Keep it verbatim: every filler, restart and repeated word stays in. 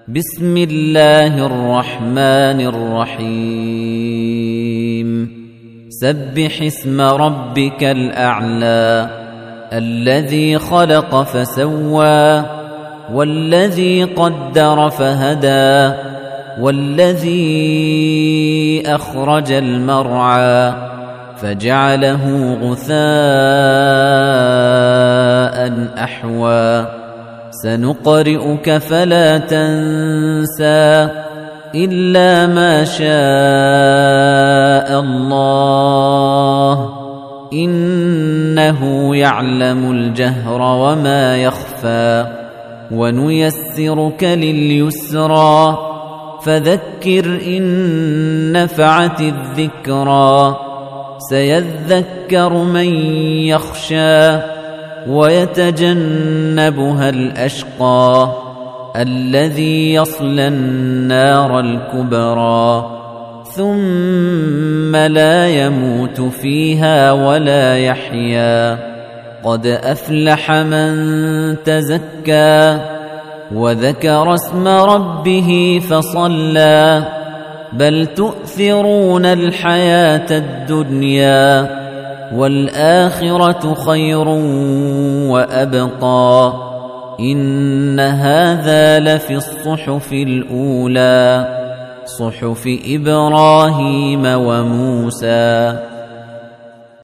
بسم الله الرحمن الرحيم سبح اسم ربك الأعلى الذي خلق فسوى والذي قدر فهدى والذي أخرج المرعى فجعله غثاء أحوى سنقرئك فلا تنسى إلا ما شاء الله إنه يعلم الجهر وما يخفى ونيسرك لليسرى فذكر إن نفعت الذكرى سيذكر من يخشى ويتجنبها الأشقى الذي يصلى النار الكبرى ثم لا يموت فيها ولا يحيا قد أفلح من تزكى وذكر اسم ربه فصلى بل تؤثرون الحياة الدنيا والآخرة خير وأبقى إن هذا لفي الصحف الأولى صحف إبراهيم وموسى.